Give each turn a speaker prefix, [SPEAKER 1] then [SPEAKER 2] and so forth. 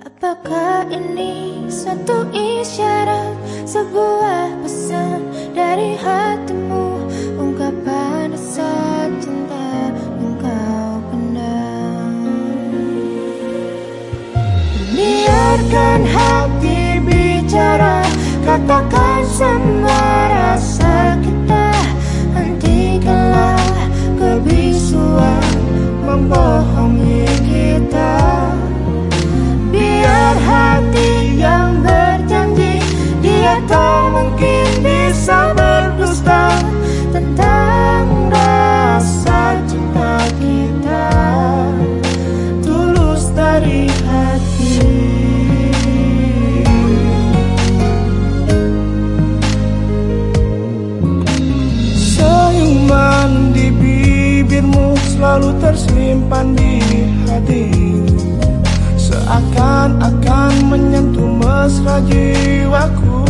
[SPEAKER 1] Apakah ini suatu isyarat, sebuah pesan dari hatimu, ungkapan rasa cinta yang kau pendam? Biarkan hati bicara, katakan semua rasa kita. Hentikanlah kebisuan membohongi kita. Biar hati yang berjanji, dia tak mungkin bisa berdusta tentang rasa cinta kita, tulus dari hati. Senyuman di bibirmu selalu tersimpan di hati, seakan-akan menyentuh mesra jiwaku.